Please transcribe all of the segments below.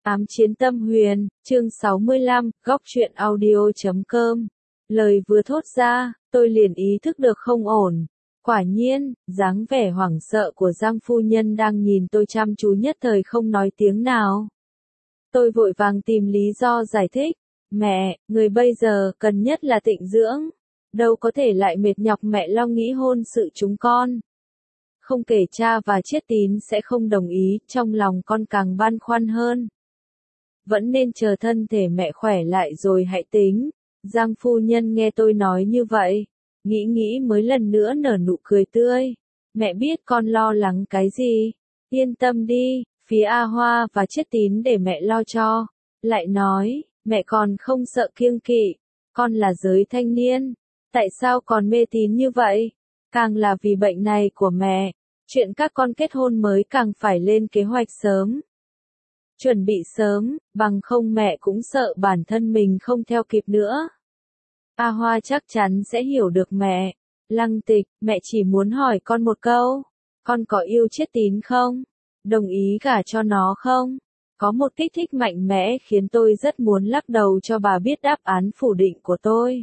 Ám chiến tâm huyền, chương 65, góc truyện audio.com. Lời vừa thốt ra, tôi liền ý thức được không ổn. Quả nhiên, dáng vẻ hoảng sợ của Giang phu nhân đang nhìn tôi chăm chú nhất thời không nói tiếng nào. Tôi vội vàng tìm lý do giải thích. Mẹ, người bây giờ cần nhất là tịnh dưỡng. Đâu có thể lại mệt nhọc mẹ lo nghĩ hôn sự chúng con. Không kể cha và Chiết Tín sẽ không đồng ý, trong lòng con càng băn khoăn hơn. Vẫn nên chờ thân thể mẹ khỏe lại rồi hãy tính. Giang phu nhân nghe tôi nói như vậy, nghĩ mới lần nữa nở nụ cười tươi. Mẹ biết con lo lắng cái gì, yên tâm đi, phía A Hoa và Chiết Tín để mẹ lo cho. Lại nói, mẹ còn không sợ kiêng kỵ, con là giới thanh niên, tại sao còn mê tín như vậy? Càng là vì bệnh này của mẹ, chuyện các con kết hôn mới càng phải lên kế hoạch sớm. Chuẩn bị sớm, bằng không mẹ cũng sợ bản thân mình không theo kịp nữa. A Hoa chắc chắn sẽ hiểu được mẹ. Lăng Tịch, mẹ chỉ muốn hỏi con một câu. Con có yêu Chiết Tín không? Đồng ý gả cho nó không? Có một kích thích mạnh mẽ khiến tôi rất muốn lắc đầu cho bà biết đáp án phủ định của tôi.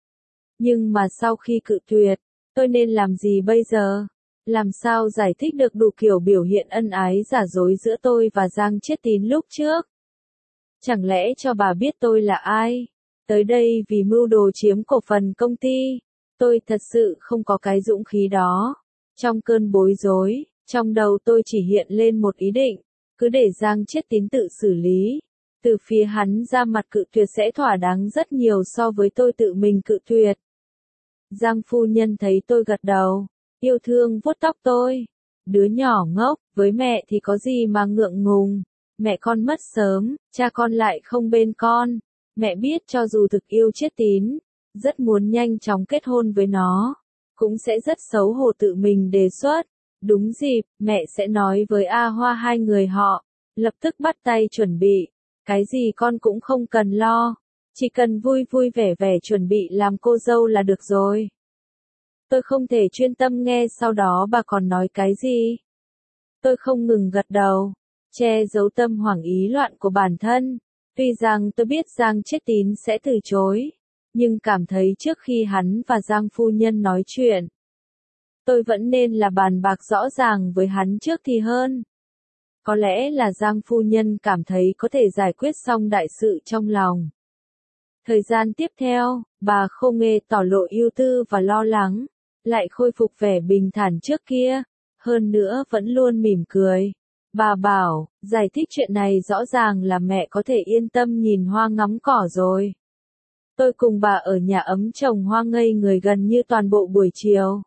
Nhưng mà sau khi cự tuyệt, tôi nên làm gì bây giờ? Làm sao giải thích được đủ kiểu biểu hiện ân ái giả dối giữa tôi và Giang Chiết Tín lúc trước? Chẳng lẽ cho bà biết tôi là ai? Tới đây vì mưu đồ chiếm cổ phần công ty. Tôi thật sự không có cái dũng khí đó. Trong cơn bối rối, trong đầu tôi chỉ hiện lên một ý định. Cứ để Giang Chiết Tín tự xử lý. Từ phía hắn ra mặt cự tuyệt sẽ thỏa đáng rất nhiều so với tôi tự mình cự tuyệt. Giang phu nhân thấy tôi gật đầu, yêu thương vuốt tóc tôi. Đứa nhỏ ngốc, với mẹ thì có gì mà ngượng ngùng. Mẹ con mất sớm, cha con lại không bên con. Mẹ biết cho dù thực yêu Chiết Tín, rất muốn nhanh chóng kết hôn với nó, cũng sẽ rất xấu hổ tự mình đề xuất. Đúng dịp, mẹ sẽ nói với A Hoa hai người họ, lập tức bắt tay chuẩn bị. Cái gì con cũng không cần lo, chỉ cần vui vui vẻ vẻ chuẩn bị làm cô dâu là được rồi. Tôi không thể chuyên tâm nghe sau đó bà còn nói cái gì. Tôi không ngừng gật đầu, che giấu tâm hoảng ý loạn của bản thân. Tuy rằng tôi biết Giang Chiết Tín sẽ từ chối, nhưng cảm thấy trước khi hắn và Giang phu nhân nói chuyện, tôi vẫn nên là bàn bạc rõ ràng với hắn trước thì hơn. Có lẽ là Giang phu nhân cảm thấy có thể giải quyết xong đại sự trong lòng. Thời gian tiếp theo, bà Khô Nghê tỏ lộ ưu tư và lo lắng, lại khôi phục vẻ bình thản trước kia, hơn nữa vẫn luôn mỉm cười. Bà bảo, giải thích chuyện này rõ ràng là mẹ có thể yên tâm nhìn hoa ngắm cỏ rồi. Tôi cùng bà ở nhà ấm trồng hoa ngây người gần như toàn bộ buổi chiều.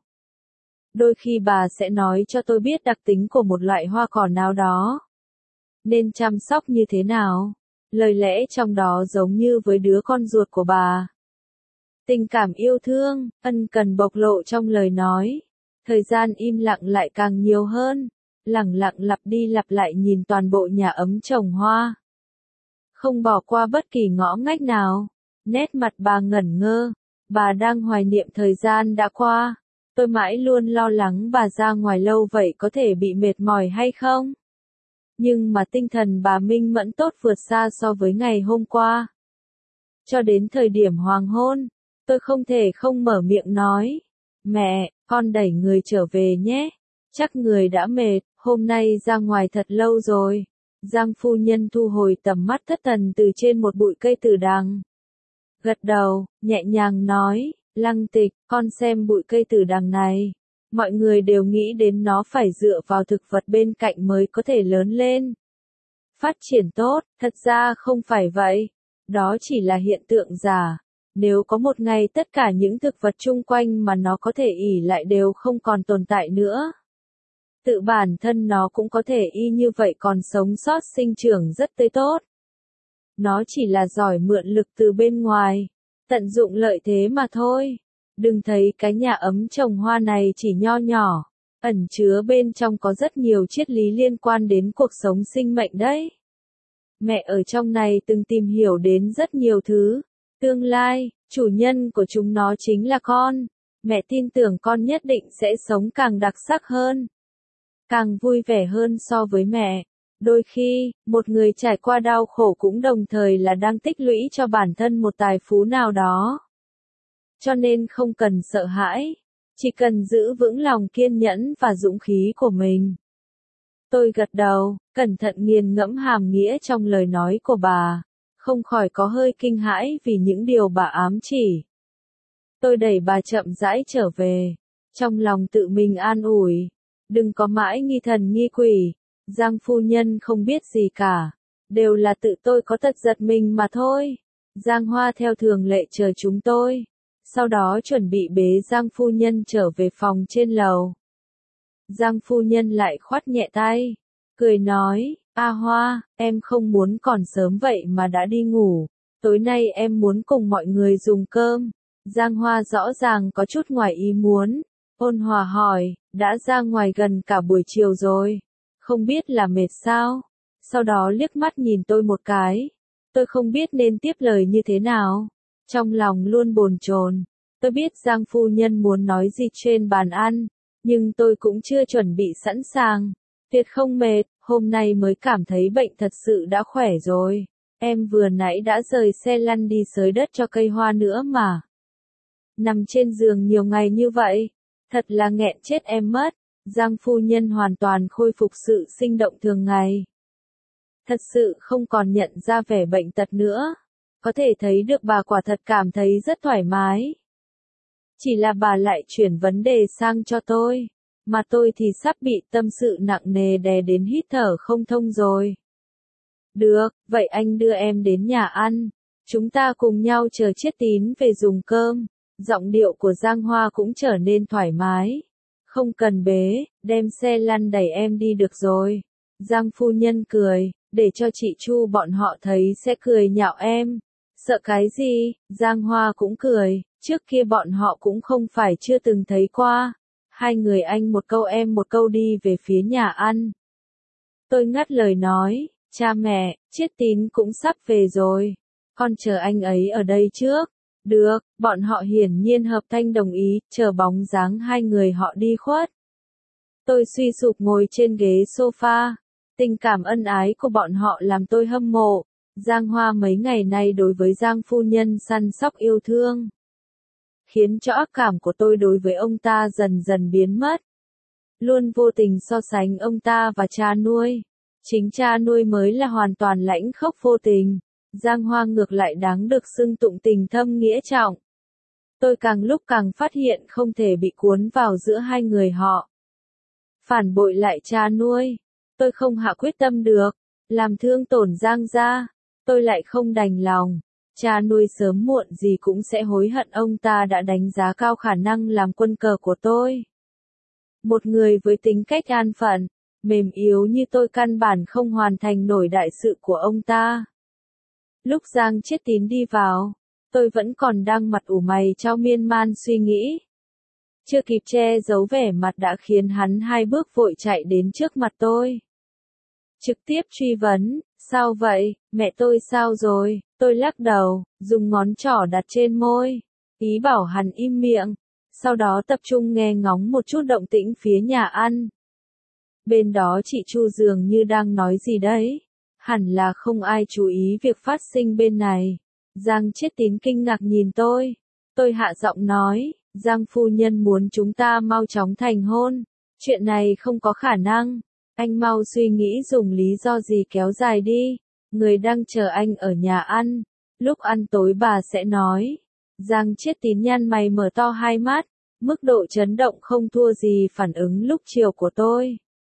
Đôi khi bà sẽ nói cho tôi biết đặc tính của một loại hoa cỏ nào đó, nên chăm sóc như thế nào. Lời lẽ trong đó giống như với đứa con ruột của bà. Tình cảm yêu thương, ân cần bộc lộ trong lời nói. Thời gian im lặng lại càng nhiều hơn. Lẳng lặng lặp đi lặp lại nhìn toàn bộ nhà ấm trồng hoa. Không bỏ qua bất kỳ ngõ ngách nào. Nét mặt bà ngẩn ngơ. Bà đang hoài niệm thời gian đã qua. Tôi mãi luôn lo lắng bà ra ngoài lâu vậy có thể bị mệt mỏi hay không? Nhưng mà tinh thần bà minh mẫn tốt vượt xa so với ngày hôm qua. Cho đến thời điểm hoàng hôn, tôi không thể không mở miệng nói. Mẹ, con đẩy người trở về nhé. Chắc người đã mệt, hôm nay ra ngoài thật lâu rồi. Giang phu nhân thu hồi tầm mắt thất thần từ trên một bụi cây tử đằng. Gật đầu, nhẹ nhàng nói, Lăng Tịch, con xem bụi cây tử đằng này. Mọi người đều nghĩ đến nó phải dựa vào thực vật bên cạnh mới có thể lớn lên. Phát triển tốt, thật ra không phải vậy. Đó chỉ là hiện tượng giả. Nếu có một ngày tất cả những thực vật chung quanh mà nó có thể ỷ lại đều không còn tồn tại nữa. Tự bản thân nó cũng có thể y như vậy còn sống sót sinh trưởng rất tươi tốt. Nó chỉ là giỏi mượn lực từ bên ngoài, tận dụng lợi thế mà thôi. Đừng thấy cái nhà ấm trồng hoa này chỉ nho nhỏ, ẩn chứa bên trong có rất nhiều triết lý liên quan đến cuộc sống sinh mệnh đấy. Mẹ ở trong này từng tìm hiểu đến rất nhiều thứ. Tương lai, chủ nhân của chúng nó chính là con. Mẹ tin tưởng con nhất định sẽ sống càng đặc sắc hơn, càng vui vẻ hơn so với mẹ. Đôi khi, một người trải qua đau khổ cũng đồng thời là đang tích lũy cho bản thân một tài phú nào đó. Cho nên không cần sợ hãi, chỉ cần giữ vững lòng kiên nhẫn và dũng khí của mình. Tôi gật đầu, cẩn thận nghiền ngẫm hàm nghĩa trong lời nói của bà, không khỏi có hơi kinh hãi vì những điều bà ám chỉ. Tôi đẩy bà chậm rãi trở về, trong lòng tự mình an ủi, đừng có mãi nghi thần nghi quỷ, Giang phu nhân không biết gì cả, đều là tự tôi có tật giật mình mà thôi. Giang Hoa theo thường lệ chờ chúng tôi, sau đó chuẩn bị bế Giang phu nhân trở về phòng trên lầu. Giang phu nhân lại khoát nhẹ tay, cười nói, A Hoa, em không muốn còn sớm vậy mà đã đi ngủ, tối nay em muốn cùng mọi người dùng cơm. Giang Hoa rõ ràng có chút ngoài ý muốn, ôn hòa hỏi, đã ra ngoài gần cả buổi chiều rồi, không biết là mệt sao? Sau đó liếc mắt nhìn tôi một cái, tôi không biết nên tiếp lời như thế nào, trong lòng luôn bồn chồn. Tôi biết Giang phu nhân muốn nói gì trên bàn ăn, nhưng tôi cũng chưa chuẩn bị sẵn sàng. Tuyệt không mệt, hôm nay mới cảm thấy bệnh thật sự đã khỏe rồi. Em vừa nãy đã rời xe lăn đi xới đất cho cây hoa nữa mà. Nằm trên giường nhiều ngày như vậy, thật là nghẹn chết em mất. Giang phu nhân hoàn toàn khôi phục sự sinh động thường ngày. Thật sự không còn nhận ra vẻ bệnh tật nữa. Có thể thấy được bà quả thật cảm thấy rất thoải mái. Chỉ là bà lại chuyển vấn đề sang cho tôi, mà tôi thì sắp bị tâm sự nặng nề đè đến hít thở không thông rồi. Được, vậy anh đưa em đến nhà ăn, chúng ta cùng nhau chờ Chiết Tín về dùng cơm. Giọng điệu của Giang Hoa cũng trở nên thoải mái. Không cần bế, đem xe lăn đẩy em đi được rồi. Giang phu nhân cười, để cho chị Chu bọn họ thấy sẽ cười nhạo em. Sợ cái gì? Giang Hoa cũng cười, trước kia bọn họ cũng không phải chưa từng thấy qua. Hai người anh một câu em một câu đi về phía nhà ăn. Tôi ngắt lời nói, cha mẹ, Chiết Tín cũng sắp về rồi. Con chờ anh ấy ở đây trước. Được, bọn họ hiển nhiên hợp thanh đồng ý, chờ bóng dáng hai người họ đi khuất. Tôi suy sụp ngồi trên ghế sofa. Tình cảm ân ái của bọn họ làm tôi hâm mộ. Giang Hoa mấy ngày nay đối với Giang phu nhân săn sóc yêu thương, khiến cho ác cảm của tôi đối với ông ta dần dần biến mất. Luôn vô tình so sánh ông ta và cha nuôi. Chính cha nuôi mới là hoàn toàn lãnh khốc vô tình. Giang Hoa ngược lại đáng được xưng tụng tình thâm nghĩa trọng. Tôi càng lúc càng phát hiện không thể bị cuốn vào giữa hai người họ. Phản bội lại cha nuôi. Tôi không hạ quyết tâm được. Làm thương tổn Giang gia. Tôi lại không đành lòng. Cha nuôi sớm muộn gì cũng sẽ hối hận ông ta đã đánh giá cao khả năng làm quân cờ của tôi. Một người với tính cách an phận, mềm yếu như tôi căn bản không hoàn thành nổi đại sự của ông ta. Lúc Giang Chiết Tín đi vào, tôi vẫn còn đang mặt ủ mày chao miên man suy nghĩ. Chưa kịp che giấu vẻ mặt đã khiến hắn hai bước vội chạy đến trước mặt tôi. Trực tiếp truy vấn, sao vậy, mẹ tôi sao rồi? Tôi lắc đầu, dùng ngón trỏ đặt trên môi, ý bảo hắn im miệng, sau đó tập trung nghe ngóng một chút động tĩnh phía nhà ăn. Bên đó chị Chu dường như đang nói gì đấy, hẳn là không ai chú ý việc phát sinh bên này. Giang Chiết Tín kinh ngạc nhìn tôi hạ giọng nói, Giang phu nhân muốn chúng ta mau chóng thành hôn, chuyện này không có khả năng, anh mau suy nghĩ dùng lý do gì kéo dài đi, người đang chờ anh ở nhà ăn, lúc ăn tối bà sẽ nói. Giang Chiết Tín nhăn mày mở to hai mắt, mức độ chấn động không thua gì phản ứng lúc chiều của tôi.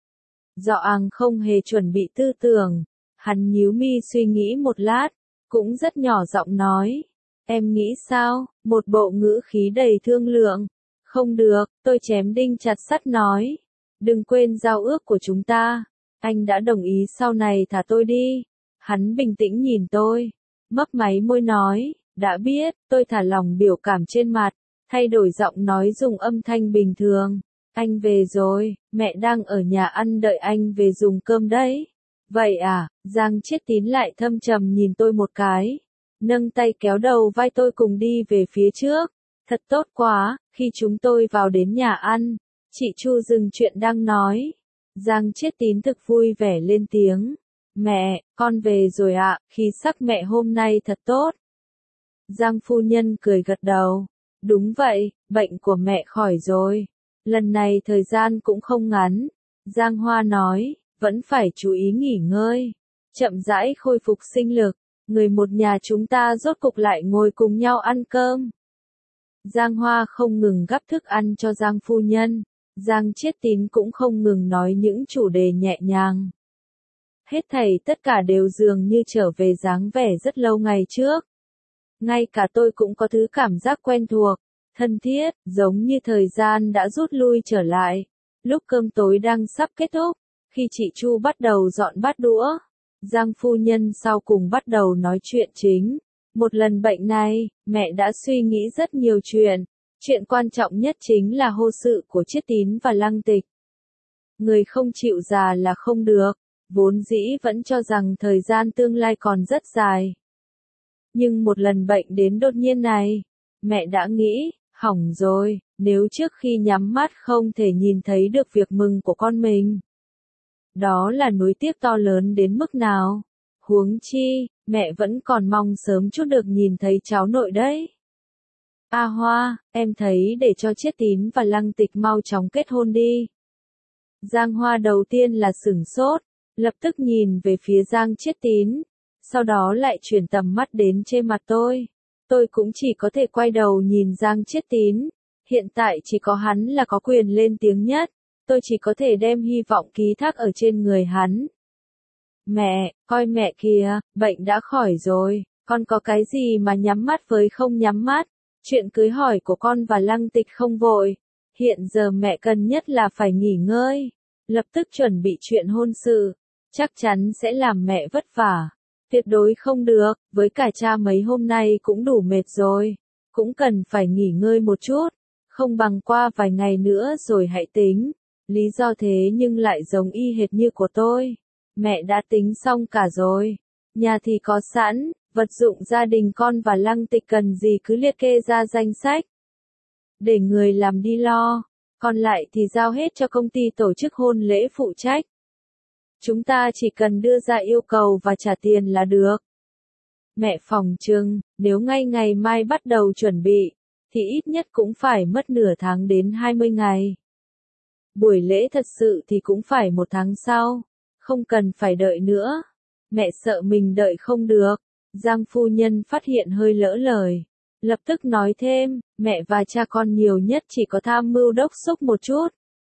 Doãn không hề chuẩn bị tư tưởng, hắn nhíu mi suy nghĩ một lát, cũng rất nhỏ giọng nói, em nghĩ sao, một bộ ngữ khí đầy thương lượng. Không được, tôi chém đinh chặt sắt nói, đừng quên giao ước của chúng ta, anh đã đồng ý sau này thả tôi đi. Hắn bình tĩnh nhìn tôi, mấp máy môi nói, đã biết, tôi thả lỏng biểu cảm trên mặt, thay đổi giọng nói dùng âm thanh bình thường. Anh về rồi, mẹ đang ở nhà ăn đợi anh về dùng cơm đấy. Vậy à, Giang Chiết Tín lại thâm trầm nhìn tôi một cái, nâng tay kéo đầu vai tôi cùng đi về phía trước. Thật tốt quá, khi chúng tôi vào đến nhà ăn, chị Chu dừng chuyện đang nói. Giang Chiết Tín thực vui vẻ lên tiếng. Mẹ, con về rồi ạ, khí sắc mẹ hôm nay thật tốt. Giang phu nhân cười gật đầu. Đúng vậy, bệnh của mẹ khỏi rồi. Lần này thời gian cũng không ngắn. Giang Hoa nói, vẫn phải chú ý nghỉ ngơi. Chậm rãi khôi phục sinh lực. Người một nhà chúng ta rốt cục lại ngồi cùng nhau ăn cơm. Giang Hoa không ngừng gắp thức ăn cho Giang phu nhân. Giang Chiết Tín cũng không ngừng nói những chủ đề nhẹ nhàng. Hết thảy tất cả đều dường như trở về dáng vẻ rất lâu ngày trước. Ngay cả tôi cũng có thứ cảm giác quen thuộc, thân thiết, giống như thời gian đã rút lui trở lại. Lúc cơm tối đang sắp kết thúc, khi chị Chu bắt đầu dọn bát đũa, Giang phu nhân sau cùng bắt đầu nói chuyện chính. Một lần bệnh này, mẹ đã suy nghĩ rất nhiều chuyện. Chuyện quan trọng nhất chính là hôn sự của Chiết Tín và Lăng Tịch. Người không chịu già là không được, vốn dĩ vẫn cho rằng thời gian tương lai còn rất dài. Nhưng một lần bệnh đến đột nhiên này, mẹ đã nghĩ, hỏng rồi, nếu trước khi nhắm mắt không thể nhìn thấy được việc mừng của con mình. Đó là nuối tiếc to lớn đến mức nào. Huống chi, mẹ vẫn còn mong sớm chút được nhìn thấy cháu nội đấy. A Hoa, em thấy để cho Chiết Tín và Lăng Tịch mau chóng kết hôn đi. Giang Hoa đầu tiên là sửng sốt, lập tức nhìn về phía Giang Chiết Tín, sau đó lại chuyển tầm mắt đến trên mặt tôi. Tôi cũng chỉ có thể quay đầu nhìn Giang Chiết Tín, hiện tại chỉ có hắn là có quyền lên tiếng nhất, tôi chỉ có thể đem hy vọng ký thác ở trên người hắn. Mẹ, coi mẹ kìa, bệnh đã khỏi rồi, con có cái gì mà nhắm mắt với không nhắm mắt. Chuyện cưới hỏi của con và Lăng Tịch không vội. Hiện giờ mẹ cần nhất là phải nghỉ ngơi. Lập tức chuẩn bị chuyện hôn sự. Chắc chắn sẽ làm mẹ vất vả. Tuyệt đối không được, với cả cha mấy hôm nay cũng đủ mệt rồi. Cũng cần phải nghỉ ngơi một chút. Không bằng qua vài ngày nữa rồi hãy tính. Lý do thế nhưng lại giống y hệt như của tôi. Mẹ đã tính xong cả rồi. Nhà thì có sẵn. Vật dụng gia đình con và Lăng Tịch cần gì cứ liệt kê ra danh sách. Để người làm đi lo, còn lại thì giao hết cho công ty tổ chức hôn lễ phụ trách. Chúng ta chỉ cần đưa ra yêu cầu và trả tiền là được. Mẹ phòng trừng, nếu ngay ngày mai bắt đầu chuẩn bị, thì ít nhất cũng phải mất nửa tháng đến 20 ngày. Buổi lễ thật sự thì cũng phải 1 tháng sau, không cần phải đợi nữa. Mẹ sợ mình đợi không được. Giang phu nhân phát hiện hơi lỡ lời. Lập tức nói thêm, mẹ và cha con nhiều nhất chỉ có tham mưu đốc thúc một chút.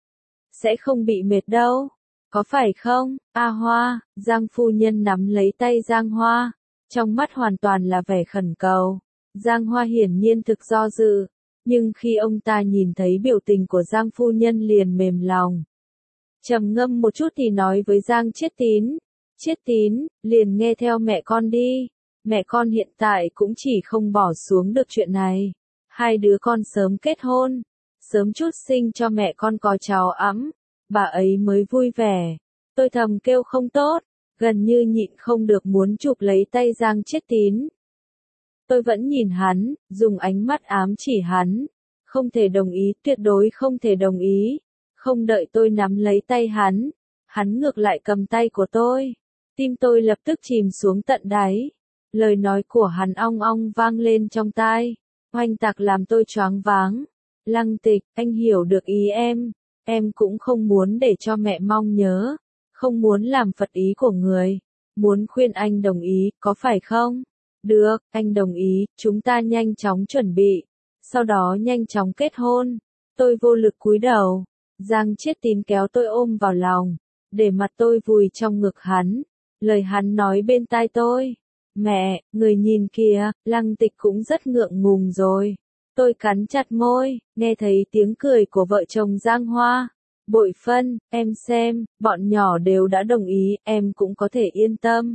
Sẽ không bị mệt đâu. Có phải không, A Hoa? Giang phu nhân nắm lấy tay Giang Hoa. Trong mắt hoàn toàn là vẻ khẩn cầu. Giang Hoa hiển nhiên thực do dự. Nhưng khi ông ta nhìn thấy biểu tình của Giang phu nhân liền mềm lòng. Trầm ngâm một chút thì nói với Giang Chiết Tín. Chiết Tín, liền nghe theo mẹ con đi. Mẹ con hiện tại cũng chỉ không bỏ xuống được chuyện này. Hai đứa con sớm kết hôn, sớm chút sinh cho mẹ con có cháu ẵm, bà ấy mới vui vẻ. Tôi thầm kêu không tốt, gần như nhịn không được muốn chụp lấy tay Giang Chiết Tín. Tôi vẫn nhìn hắn, dùng ánh mắt ám chỉ hắn. Không thể đồng ý, tuyệt đối không thể đồng ý. Không đợi tôi nắm lấy tay hắn, hắn ngược lại cầm tay của tôi. Tim tôi lập tức chìm xuống tận đáy. Lời nói của hắn ong ong vang lên trong tai. Oanh tạc làm tôi choáng váng. Lăng Tịch, anh hiểu được ý em cũng không muốn để cho mẹ mong nhớ. Không muốn làm phật ý của người. Muốn khuyên anh đồng ý, có phải không? Được, anh đồng ý, chúng ta nhanh chóng chuẩn bị. Sau đó nhanh chóng kết hôn. Tôi vô lực cúi đầu. Giang Chiết Tín kéo tôi ôm vào lòng. Để mặt tôi vùi trong ngực hắn. Lời hắn nói bên tai tôi. Mẹ, người nhìn kìa, Lăng Tịch cũng rất ngượng ngùng rồi. Tôi cắn chặt môi, nghe thấy tiếng cười của vợ chồng Giang Hoa. Bội Phân, em xem, bọn nhỏ đều đã đồng ý, em cũng có thể yên tâm.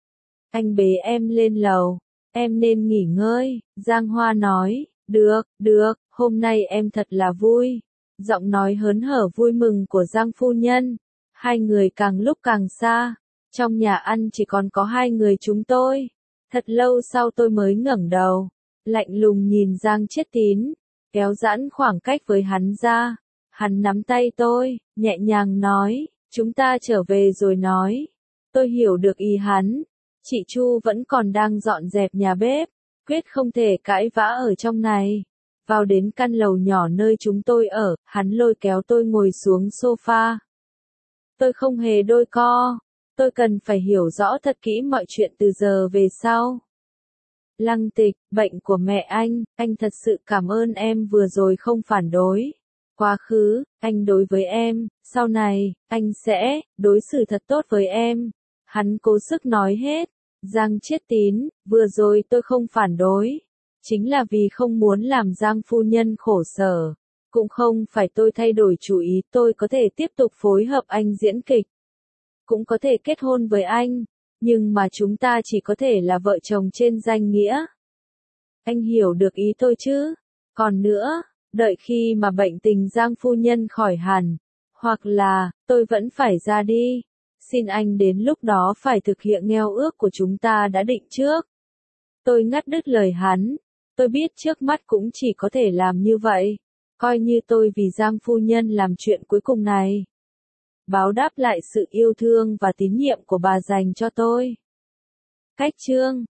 Anh bế em lên lầu, em nên nghỉ ngơi, Giang Hoa nói, được, hôm nay em thật là vui. Giọng nói hớn hở vui mừng của Giang phu nhân. Hai người càng lúc càng xa. Trong nhà ăn chỉ còn có hai người chúng tôi. Thật lâu sau tôi mới ngẩng đầu. Lạnh lùng nhìn Giang Chiết Tín. Kéo giãn khoảng cách với hắn ra. Hắn nắm tay tôi, nhẹ nhàng nói, Chúng ta trở về rồi nói. Tôi hiểu được ý hắn. Chị Chu vẫn còn đang dọn dẹp nhà bếp. Quyết không thể cãi vã ở trong này. Vào đến căn lầu nhỏ nơi chúng tôi ở, hắn lôi kéo tôi ngồi xuống sofa. Tôi không hề đôi co. Tôi cần phải hiểu rõ thật kỹ mọi chuyện từ giờ về sau. Lăng Tịch, bệnh của mẹ anh thật sự cảm ơn em vừa rồi không phản đối. Quá khứ, anh đối với em, sau này, anh sẽ đối xử thật tốt với em. Hắn cố sức nói hết. Giang Chiết Tín, vừa rồi tôi không phản đối. Chính là vì không muốn làm Giang phu nhân khổ sở. Cũng không phải tôi thay đổi chủ ý, tôi có thể tiếp tục phối hợp anh diễn kịch. Cũng có thể kết hôn với anh. Nhưng mà chúng ta chỉ có thể là vợ chồng trên danh nghĩa. Anh hiểu được ý tôi chứ? Còn nữa, đợi khi mà bệnh tình Giang phu nhân khỏi hẳn, hoặc là, tôi vẫn phải ra đi. Xin anh đến lúc đó phải thực hiện ngheo ước của chúng ta đã định trước. Tôi ngắt đứt lời hắn. Tôi biết trước mắt cũng chỉ có thể làm như vậy. Coi như tôi vì Giang phu nhân làm chuyện cuối cùng này. Báo đáp lại sự yêu thương và tín nhiệm của bà dành cho tôi. Cách chương